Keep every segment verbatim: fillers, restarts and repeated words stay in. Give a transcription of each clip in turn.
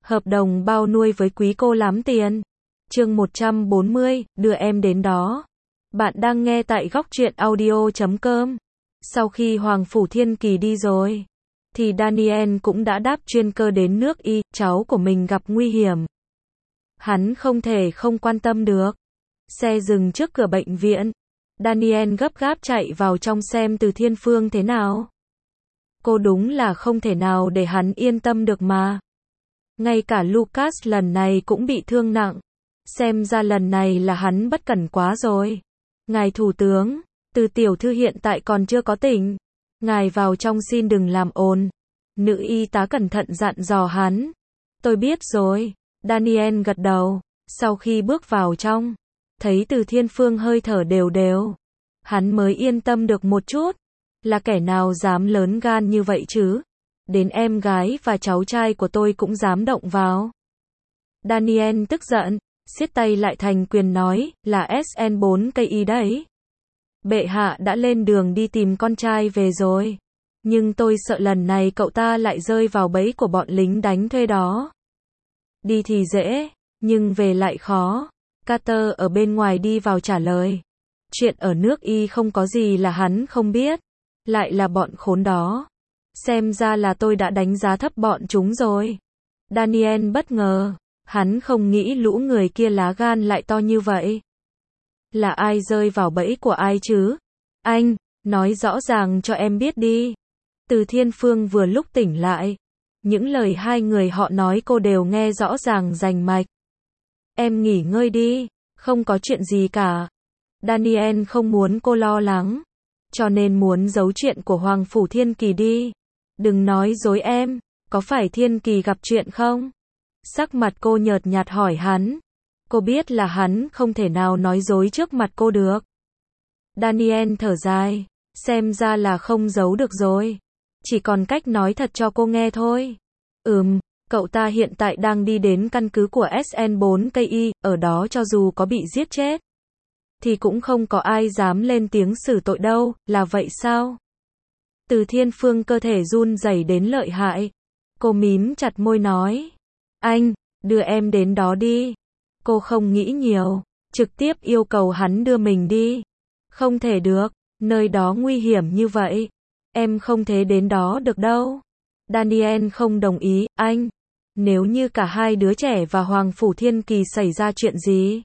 Hợp đồng bao nuôi với quý cô lắm tiền. Chương một trăm bốn mươi, đưa em đến đó. Bạn đang nghe tại góc truyện audio chấm com. Sau khi Hoàng Phủ Thiên Kỳ đi rồi, thì Daniel cũng đã đáp chuyên cơ đến nước Y, cháu của mình gặp nguy hiểm. Hắn không thể không quan tâm được. Xe dừng trước cửa bệnh viện. Daniel gấp gáp chạy vào trong xem Từ Thiên Phương thế nào. Cô đúng là không thể nào để hắn yên tâm được mà. Ngay cả Lucas lần này cũng bị thương nặng. Xem ra lần này là hắn bất cẩn quá rồi. Ngài Thủ tướng, Từ tiểu thư hiện tại còn chưa có tỉnh. Ngài vào trong xin đừng làm ồn. Nữ y tá cẩn thận dặn dò hắn. Tôi biết rồi. Daniel gật đầu. Sau khi bước vào trong, thấy Từ Thiên Phương hơi thở đều đều, hắn mới yên tâm được một chút. Là kẻ nào dám lớn gan như vậy chứ? Đến em gái và cháu trai của tôi cũng dám động vào. Daniel tức giận, siết tay lại thành quyền nói, là S N bốn K I đấy. Bệ hạ đã lên đường đi tìm con trai về rồi. Nhưng tôi sợ lần này cậu ta lại rơi vào bẫy của bọn lính đánh thuê đó. Đi thì dễ, nhưng về lại khó. Carter ở bên ngoài đi vào trả lời. Chuyện ở nước Y không có gì là hắn không biết. Lại là bọn khốn đó. Xem ra là tôi đã đánh giá thấp bọn chúng rồi. Daniel bất ngờ. Hắn không nghĩ lũ người kia lá gan lại to như vậy. Là ai rơi vào bẫy của ai chứ? Anh, nói rõ ràng cho em biết đi. Từ Thiên Phương vừa lúc tỉnh lại. Những lời hai người họ nói cô đều nghe rõ ràng rành mạch. Em nghỉ ngơi đi, không có chuyện gì cả. Daniel không muốn cô lo lắng, cho nên muốn giấu chuyện của Hoàng Phủ Thiên Kỳ đi. Đừng nói dối em, có phải Thiên Kỳ gặp chuyện không? Sắc mặt cô nhợt nhạt hỏi hắn. Cô biết là hắn không thể nào nói dối trước mặt cô được. Daniel thở dài, xem ra là không giấu được rồi. Chỉ còn cách nói thật cho cô nghe thôi. Ừm, cậu ta hiện tại đang đi đến căn cứ của S N bốn K I, ở đó cho dù có bị giết chết, thì cũng không có ai dám lên tiếng xử tội đâu, là vậy sao? Từ Thiên Phương cơ thể run rẩy đến lợi hại. Cô mím chặt môi nói. Anh, đưa em đến đó đi. Cô không nghĩ nhiều, trực tiếp yêu cầu hắn đưa mình đi. Không thể được, nơi đó nguy hiểm như vậy. Em không thể đến đó được đâu. Daniel không đồng ý, anh. Nếu như cả hai đứa trẻ và Hoàng Phủ Thiên Kỳ xảy ra chuyện gì,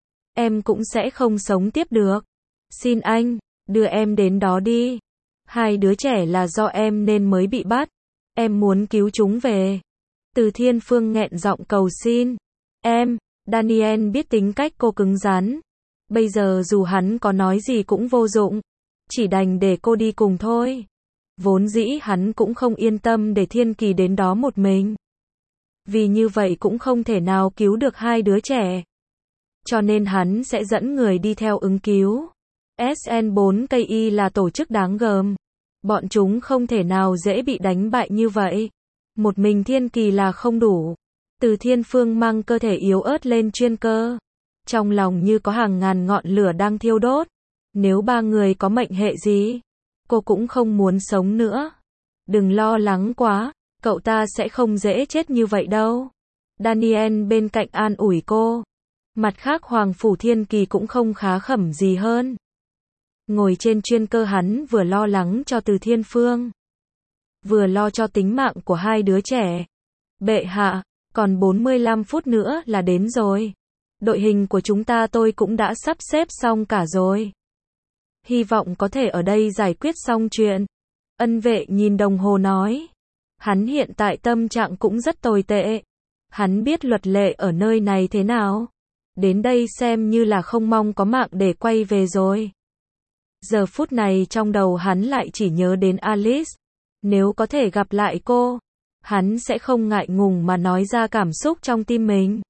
em cũng sẽ không sống tiếp được. Xin anh, đưa em đến đó đi. Hai đứa trẻ là do em nên mới bị bắt. Em muốn cứu chúng về. Từ Thiên Phương nghẹn giọng cầu xin. Em, Daniel biết tính cách cô cứng rắn. Bây giờ dù hắn có nói gì cũng vô dụng. Chỉ đành để cô đi cùng thôi. Vốn dĩ hắn cũng không yên tâm để Thiên Kỳ đến đó một mình. Vì như vậy cũng không thể nào cứu được hai đứa trẻ. Cho nên hắn sẽ dẫn người đi theo ứng cứu. S N bốn K I là tổ chức đáng gờm. Bọn chúng không thể nào dễ bị đánh bại như vậy. Một mình Thiên Kỳ là không đủ. Từ Thiên Phương mang cơ thể yếu ớt lên chuyên cơ. Trong lòng như có hàng ngàn ngọn lửa đang thiêu đốt. Nếu ba người có mệnh hệ gì, cô cũng không muốn sống nữa. Đừng lo lắng quá, cậu ta sẽ không dễ chết như vậy đâu. Daniel bên cạnh an ủi cô. Mặt khác Hoàng Phủ Thiên Kỳ cũng không khá khẩm gì hơn. Ngồi trên chuyên cơ hắn vừa lo lắng cho Từ Thiên Phương, vừa lo cho tính mạng của hai đứa trẻ. Bệ hạ, còn bốn mươi lăm phút nữa là đến rồi. Đội hình của chúng ta tôi cũng đã sắp xếp xong cả rồi. Hy vọng có thể ở đây giải quyết xong chuyện. Ân vệ nhìn đồng hồ nói. Hắn hiện tại tâm trạng cũng rất tồi tệ. Hắn biết luật lệ ở nơi này thế nào. Đến đây xem như là không mong có mạng để quay về rồi. Giờ phút này trong đầu hắn lại chỉ nhớ đến Alice. Nếu có thể gặp lại cô, hắn sẽ không ngại ngùng mà nói ra cảm xúc trong tim mình.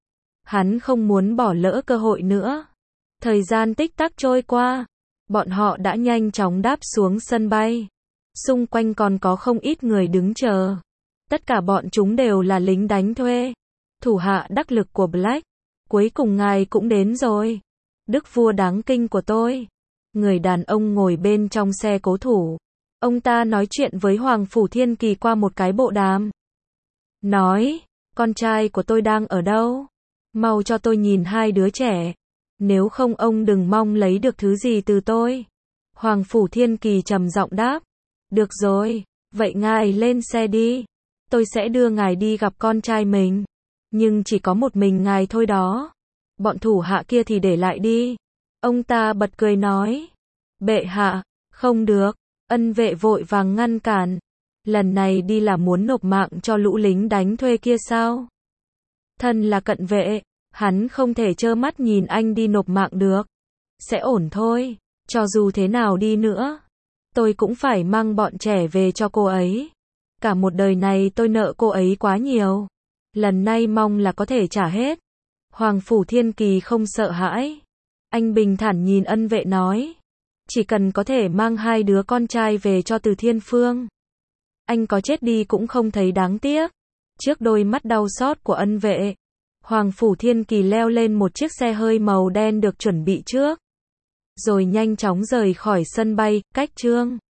Hắn không muốn bỏ lỡ cơ hội nữa. Thời gian tích tắc trôi qua. Bọn họ đã nhanh chóng đáp xuống sân bay. Xung quanh còn có không ít người đứng chờ. Tất cả bọn chúng đều là lính đánh thuê. Thủ hạ đắc lực của Black. Cuối cùng ngài cũng đến rồi. Đức vua đáng kinh của tôi. Người đàn ông ngồi bên trong xe cố thủ. Ông ta nói chuyện với Hoàng Phủ Thiên Kỳ qua một cái bộ đàm. Nói, con trai của tôi đang ở đâu? Mau cho tôi nhìn hai đứa trẻ. Nếu không ông đừng mong lấy được thứ gì từ tôi. Hoàng Phủ Thiên Kỳ trầm giọng đáp. Được rồi, vậy ngài lên xe đi. Tôi sẽ đưa ngài đi gặp con trai mình. Nhưng chỉ có một mình ngài thôi đó. Bọn thủ hạ kia thì để lại đi. Ông ta bật cười nói. Bệ hạ, không được. Ân vệ vội vàng ngăn cản. Lần này đi là muốn nộp mạng cho lũ lính đánh thuê kia sao? Thân là cận vệ, hắn không thể trơ mắt nhìn anh đi nộp mạng được. Sẽ ổn thôi, cho dù thế nào đi nữa. Tôi cũng phải mang bọn trẻ về cho cô ấy. Cả một đời này tôi nợ cô ấy quá nhiều. Lần này mong là có thể trả hết. Hoàng Phủ Thiên Kỳ không sợ hãi. Anh bình thản nhìn ân vệ nói. Chỉ cần có thể mang hai đứa con trai về cho Từ Thiên Phương. Anh có chết đi cũng không thấy đáng tiếc. Trước đôi mắt đau xót của ân vệ, Hoàng Phủ Thiên Kỳ leo lên một chiếc xe hơi màu đen được chuẩn bị trước. Rồi nhanh chóng rời khỏi sân bay, cách chương